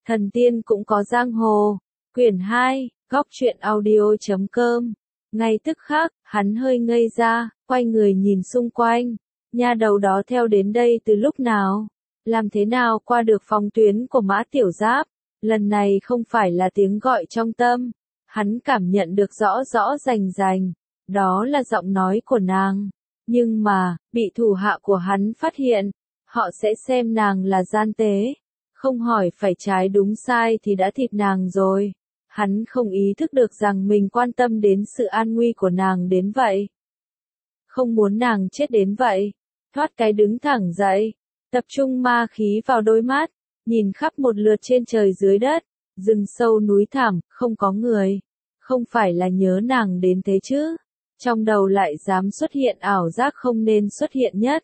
Thần tiên cũng có giang hồ. Quyển 2, góc truyện audio.com. Ngay tức khắc, hắn hơi ngây ra, quay người nhìn xung quanh. Nha đầu đó theo đến đây từ lúc nào? Làm thế nào qua được phòng tuyến của Mã Tiểu Giáp? Lần này không phải là tiếng gọi trong tâm. Hắn cảm nhận được rõ rõ rành rành. Đó là giọng nói của nàng. Nhưng mà, bị thủ hạ của hắn phát hiện. Họ sẽ xem nàng là gian tế. Không hỏi phải trái đúng sai thì đã thịt nàng rồi. Hắn không ý thức được rằng mình quan tâm đến sự an nguy của nàng đến vậy. Không muốn nàng chết đến vậy. Thoát cái đứng thẳng dậy. Tập trung ma khí vào đôi mắt. Nhìn khắp một lượt trên trời dưới đất. Rừng sâu núi thẳm, không có người. Không phải là nhớ nàng đến thế chứ. Trong đầu lại dám xuất hiện ảo giác không nên xuất hiện nhất.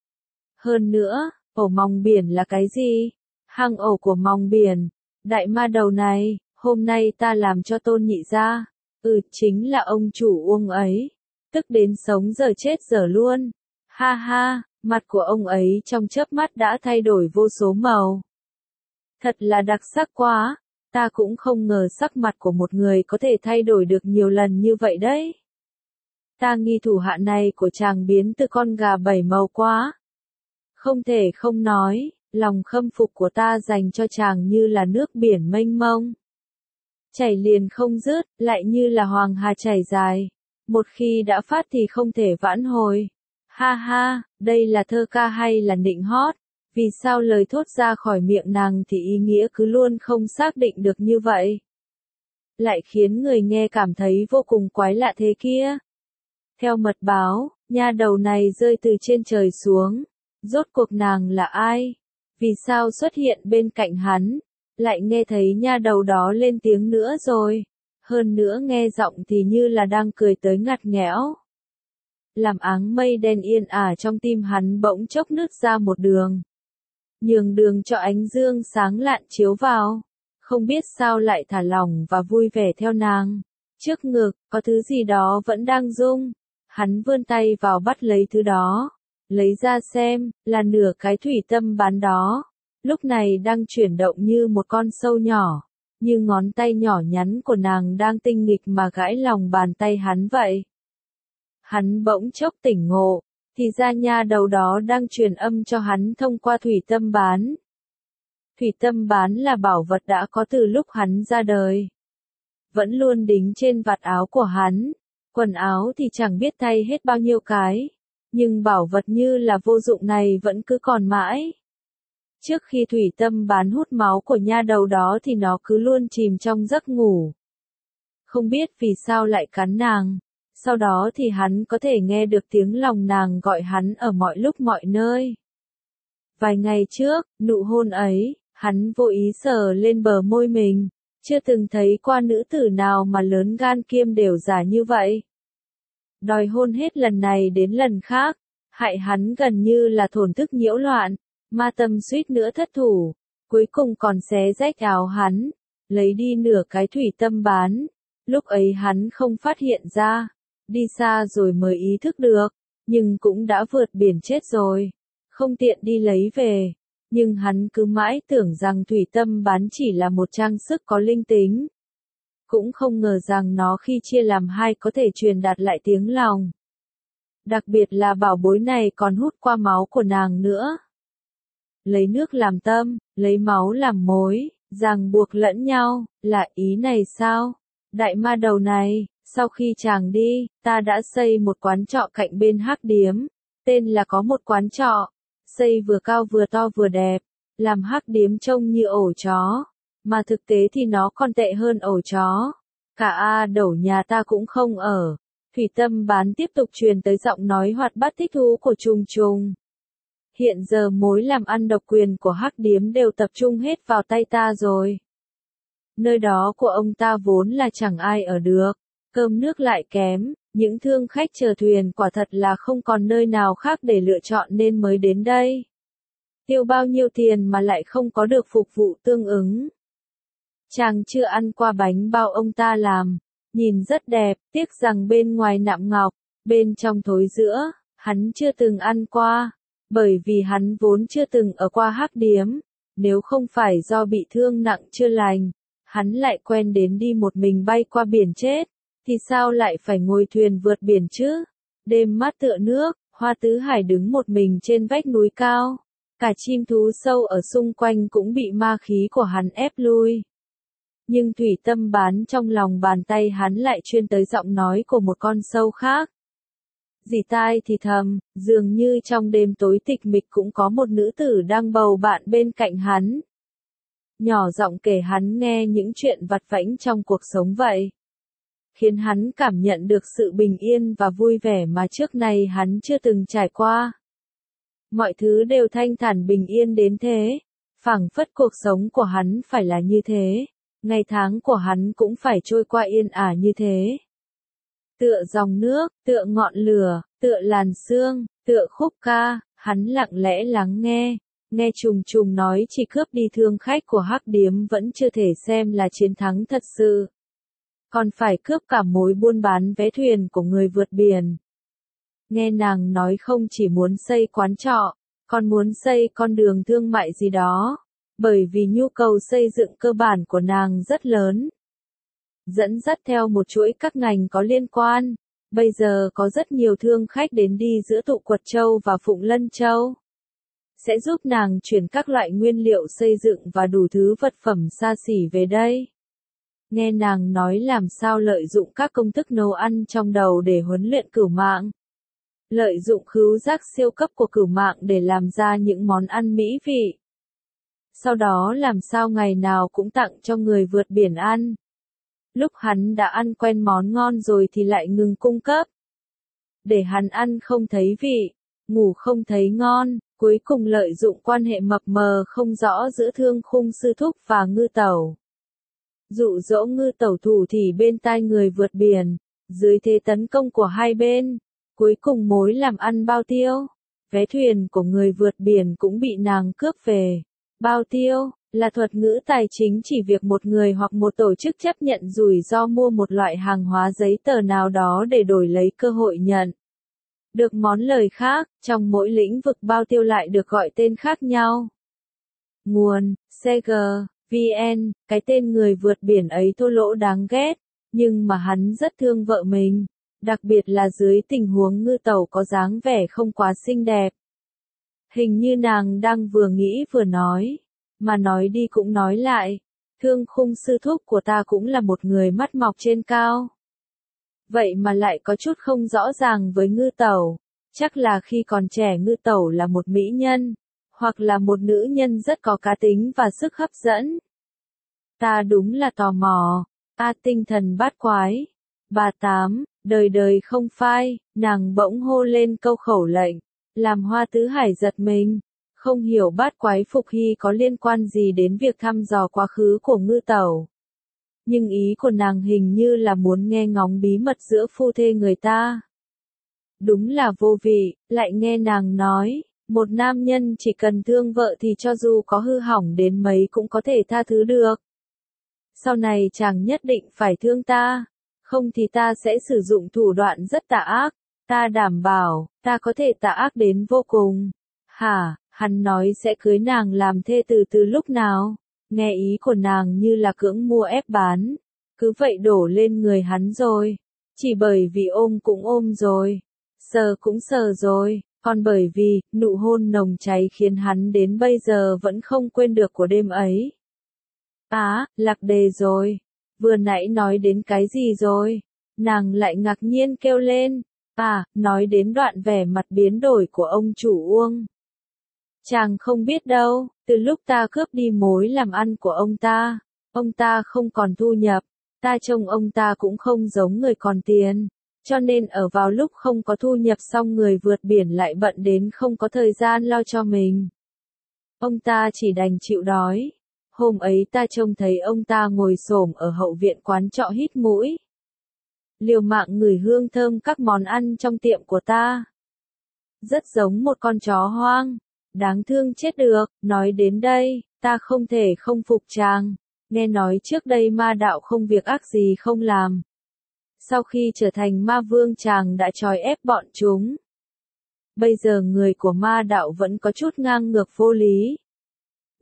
Hơn nữa, ổ mòng biển là cái gì? Hang ổ của mòng biển. Đại ma đầu này, hôm nay ta làm cho Tôn Nhị gia. Chính là ông chủ Uông ấy. Tức đến sống giờ chết giờ luôn. Ha ha, mặt của ông ấy trong chớp mắt đã thay đổi vô số màu. Thật là đặc sắc quá. Ta cũng không ngờ sắc mặt của một người có thể thay đổi được nhiều lần như vậy đấy. Ta nghi thủ hạ này của chàng biến từ con gà bảy màu quá. Không thể không nói, lòng khâm phục của ta dành cho chàng như là nước biển mênh mông. Chảy liền không dứt, lại như là hoàng hà chảy dài. Một khi đã phát thì không thể vãn hồi. Ha ha, đây là thơ ca hay là nịnh hót? Vì sao lời thốt ra khỏi miệng nàng thì ý nghĩa cứ luôn không xác định được như vậy? Lại khiến người nghe cảm thấy vô cùng quái lạ thế kia. Theo mật báo, nha đầu này rơi từ trên trời xuống. Rốt cuộc nàng là ai? Vì sao xuất hiện bên cạnh hắn? Lại nghe thấy nha đầu đó lên tiếng nữa rồi. Hơn nữa nghe giọng thì như là đang cười tới ngặt nghẽo. Làm áng mây đen yên ả trong tim hắn bỗng chốc nứt ra một đường. Nhường đường cho ánh dương sáng lạn chiếu vào. Không biết sao lại thả lỏng và vui vẻ theo nàng. Trước ngực, có thứ gì đó vẫn đang rung. Hắn vươn tay vào bắt lấy thứ đó. Lấy ra xem, là nửa cái thủy tâm bán đó. Lúc này đang chuyển động như một con sâu nhỏ. Như ngón tay nhỏ nhắn của nàng đang tinh nghịch mà gãi lòng bàn tay hắn vậy. Hắn bỗng chốc tỉnh ngộ. Thì ra nha đầu đó đang truyền âm cho hắn thông qua thủy tâm bán. Thủy tâm bán là bảo vật đã có từ lúc hắn ra đời. Vẫn luôn đính trên vạt áo của hắn. Quần áo thì chẳng biết thay hết bao nhiêu cái. Nhưng bảo vật như là vô dụng này vẫn cứ còn mãi. Trước khi thủy tâm bán hút máu của nha đầu đó thì nó cứ luôn chìm trong giấc ngủ. Không biết vì sao lại cắn nàng. Sau đó thì hắn có thể nghe được tiếng lòng nàng gọi hắn ở mọi lúc mọi nơi. Vài ngày trước, nụ hôn ấy, hắn vô ý sờ lên bờ môi mình. Chưa từng thấy qua nữ tử nào mà lớn gan kiêm đều giả như vậy. Đòi hôn hết lần này đến lần khác, hại hắn gần như là thổn thức nhiễu loạn, ma tâm suýt nữa thất thủ, cuối cùng còn xé rách áo hắn, lấy đi nửa cái thủy tâm bán. Lúc ấy hắn không phát hiện ra, đi xa rồi mới ý thức được, nhưng cũng đã vượt biển chết rồi, không tiện đi lấy về. Nhưng hắn cứ mãi tưởng rằng thủy tâm bán chỉ là một trang sức có linh tính. Cũng không ngờ rằng nó khi chia làm hai có thể truyền đạt lại tiếng lòng. Đặc biệt là bảo bối này còn hút qua máu của nàng nữa. Lấy nước làm tâm, lấy máu làm mối, ràng buộc lẫn nhau, là ý này sao? Đại ma đầu này, sau khi chàng đi, ta đã xây một quán trọ cạnh bên Hắc Điếm. Tên là có một quán trọ. Xây vừa cao vừa to vừa đẹp, làm Hắc Điếm trông như ổ chó, mà thực tế thì nó còn tệ hơn ổ chó. Cả đẩu nhà ta cũng không ở. Thủy tâm bán tiếp tục truyền tới giọng nói hoạt bát thích thú của Trùng Trùng. Hiện giờ mối làm ăn độc quyền của Hắc Điếm đều tập trung hết vào tay ta rồi. Nơi đó của ông ta vốn là chẳng ai ở được, cơm nước lại kém. Những thương khách chờ thuyền quả thật là không còn nơi nào khác để lựa chọn nên mới đến đây. Tiêu bao nhiêu tiền mà lại không có được phục vụ tương ứng. Chàng chưa ăn qua bánh bao ông ta làm, nhìn rất đẹp, tiếc rằng bên ngoài nạm ngọc, bên trong thối giữa, hắn chưa từng ăn qua, bởi vì hắn vốn chưa từng ở qua Hắc Điếm. nếu không phải do bị thương nặng chưa lành, hắn lại quen đến đi một mình bay qua biển chết, thì sao lại phải ngồi thuyền vượt biển chứ? Đêm mát tựa nước, Hoa Tứ Hải đứng một mình trên vách núi cao, cả chim thú sâu ở xung quanh cũng bị ma khí của hắn ép lui. Nhưng thủy tâm bán trong lòng bàn tay hắn lại chuyên tới giọng nói của một con sâu khác. Dì tai thì thầm, dường như trong đêm tối tịch mịch cũng có một nữ tử đang bầu bạn bên cạnh hắn. Nhỏ giọng kể hắn nghe những chuyện vặt vãnh trong cuộc sống vậy. Khiến hắn cảm nhận được sự bình yên và vui vẻ mà trước nay hắn chưa từng trải qua. Mọi thứ đều thanh thản bình yên đến thế, phảng phất cuộc sống của hắn phải là như thế, ngày tháng của hắn cũng phải trôi qua yên ả như thế. Tựa dòng nước, tựa ngọn lửa, tựa làn sương, tựa khúc ca, hắn lặng lẽ lắng nghe. Nghe trùng trùng nói chỉ cướp đi thương khách của Hắc Điếm vẫn chưa thể xem là chiến thắng thật sự. Còn phải cướp cả mối buôn bán vé thuyền của người vượt biển. Nghe nàng nói không chỉ muốn xây quán trọ, còn muốn xây con đường thương mại gì đó, bởi vì nhu cầu xây dựng cơ bản của nàng rất lớn. Dẫn dắt theo một chuỗi các ngành có liên quan, bây giờ có rất nhiều thương khách đến đi giữa Tụ Quật Châu và Phụng Lân Châu. Sẽ giúp nàng chuyển các loại nguyên liệu xây dựng và đủ thứ vật phẩm xa xỉ về đây. Nghe nàng nói làm sao lợi dụng các công thức nấu ăn trong đầu để huấn luyện cửu mạng. Lợi dụng khứu giác siêu cấp của cửu mạng để làm ra những món ăn mỹ vị. Sau đó làm sao ngày nào cũng tặng cho người vượt biển ăn. Lúc hắn đã ăn quen món ngon rồi thì lại ngừng cung cấp. Để hắn ăn không thấy vị, ngủ không thấy ngon, cuối cùng lợi dụng quan hệ mập mờ không rõ giữa Thương Khung sư thúc và Ngư Tẩu. Dụ dỗ Ngư Tẩu thủ thỉ bên tai người vượt biển, dưới thế tấn công của hai bên, cuối cùng mối làm ăn bao tiêu. Vé thuyền của người vượt biển cũng bị nàng cướp về. Bao tiêu là thuật ngữ tài chính chỉ việc một người hoặc một tổ chức chấp nhận rủi ro mua một loại hàng hóa giấy tờ nào đó để đổi lấy cơ hội nhận được món lời khác, trong mỗi lĩnh vực bao tiêu lại được gọi tên khác nhau. Nguồn, CG, VN, cái tên người vượt biển ấy thô lỗ đáng ghét, nhưng mà hắn rất thương vợ mình, đặc biệt là dưới tình huống Ngư Tẩu có dáng vẻ không quá xinh đẹp. Hình như nàng đang vừa nghĩ vừa nói, mà nói đi cũng nói lại, Thương Khung sư thúc của ta cũng là một người mắt mọc trên cao. Vậy mà lại có chút không rõ ràng với Ngư Tẩu, chắc là khi còn trẻ Ngư Tẩu là một mỹ nhân, hoặc là một nữ nhân rất có cá tính và sức hấp dẫn. Ta đúng là tò mò, tinh thần bát quái. Bà Tám, đời đời không phai, nàng bỗng hô lên câu khẩu lệnh, làm Hoa Tứ Hải giật mình, không hiểu bát quái phục hy có liên quan gì đến việc thăm dò quá khứ của Ngư Tẩu. Nhưng ý của nàng hình như là muốn nghe ngóng bí mật giữa phu thê người ta. Đúng là vô vị, lại nghe nàng nói, một nam nhân chỉ cần thương vợ thì cho dù có hư hỏng đến mấy cũng có thể tha thứ được. Sau này chàng nhất định phải thương ta, không thì ta sẽ sử dụng thủ đoạn rất tà ác, ta đảm bảo, ta có thể tà ác đến vô cùng. Hả, hắn nói sẽ cưới nàng làm thê từ lúc nào? Nghe ý của nàng như là cưỡng mua ép bán, cứ vậy đổ lên người hắn rồi. Chỉ bởi vì ôm cũng ôm rồi, sờ cũng sờ rồi, còn bởi vì nụ hôn nồng cháy khiến hắn đến bây giờ vẫn không quên được của đêm ấy. Lạc đề rồi. Vừa nãy nói đến cái gì rồi? Nàng lại ngạc nhiên kêu lên. Nói đến đoạn vẻ mặt biến đổi của ông chủ Uông. Chàng không biết đâu, từ lúc ta cướp đi mối làm ăn của ông ta không còn thu nhập, ta trông ông ta cũng không giống người còn tiền, cho nên ở vào lúc không có thu nhập xong người vượt biển lại bận đến không có thời gian lo cho mình. Ông ta chỉ đành chịu đói. Hôm ấy ta trông thấy ông ta ngồi xổm ở hậu viện quán trọ hít mũi. Liều mạng ngửi hương thơm các món ăn trong tiệm của ta. Rất giống một con chó hoang. Đáng thương chết được, nói đến đây, ta không thể không phục chàng. Nghe nói trước đây ma đạo không việc ác gì không làm. Sau khi trở thành ma vương chàng đã trói ép bọn chúng. Bây giờ người của ma đạo vẫn có chút ngang ngược vô lý.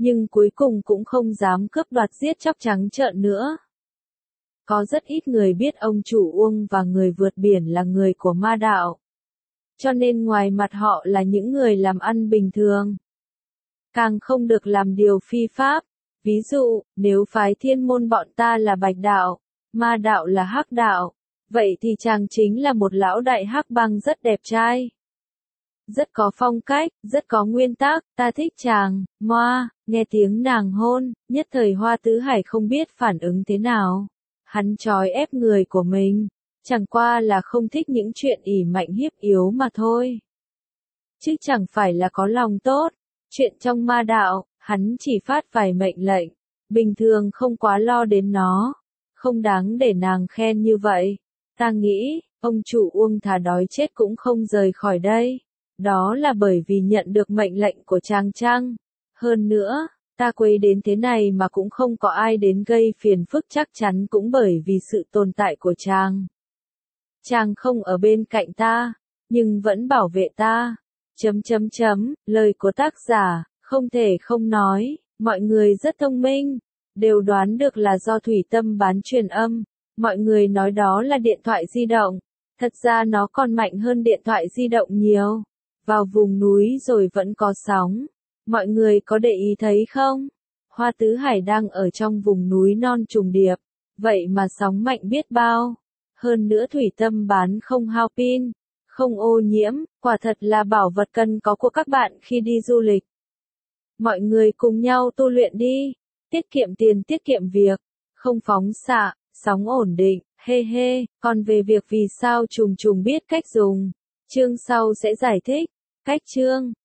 nhưng cuối cùng cũng không dám cướp đoạt giết chóc trắng trợn nữa. Có rất ít người biết ông chủ Uông và người vượt biển là người của ma đạo. Cho nên ngoài mặt họ là những người làm ăn bình thường. Càng không được làm điều phi pháp. Ví dụ, nếu phái Thiên Môn bọn ta là bạch đạo, ma đạo là hắc đạo, vậy thì chàng chính là một lão đại hắc bang rất đẹp trai. Rất có phong cách, rất có nguyên tắc, ta thích chàng, moa, nghe tiếng nàng hôn, nhất thời Hoa Tứ Hải không biết phản ứng thế nào. Hắn trói ép người của mình, chẳng qua là không thích những chuyện ỷ mạnh hiếp yếu mà thôi. Chứ chẳng phải là có lòng tốt, chuyện trong ma đạo, hắn chỉ phát vài mệnh lệnh, bình thường không quá lo đến nó, không đáng để nàng khen như vậy. Ta nghĩ, ông chủ Uông thà đói chết cũng không rời khỏi đây. Đó là bởi vì nhận được mệnh lệnh của chàng chăng? Hơn nữa, ta quấy đến thế này mà cũng không có ai đến gây phiền phức, chắc chắn cũng bởi vì sự tồn tại của chàng. Chàng không ở bên cạnh ta, nhưng vẫn bảo vệ ta. Lời của tác giả, không thể không nói, mọi người rất thông minh, đều đoán được là do Thủy Tâm bán truyền âm. Mọi người nói đó là điện thoại di động, thật ra nó còn mạnh hơn điện thoại di động nhiều. Vào vùng núi rồi vẫn có sóng, mọi người có để ý thấy không? Hoa Tứ Hải đang ở trong vùng núi non trùng điệp, vậy mà sóng mạnh biết bao. Hơn nữa Thủy Tâm bán không hao pin, không ô nhiễm, quả thật là bảo vật cần có của các bạn khi đi du lịch. Mọi người cùng nhau tu luyện đi, tiết kiệm tiền tiết kiệm việc, không phóng xạ, sóng ổn định, he he. Còn về việc vì sao trùng trùng biết cách dùng, chương sau sẽ giải thích. Cách chương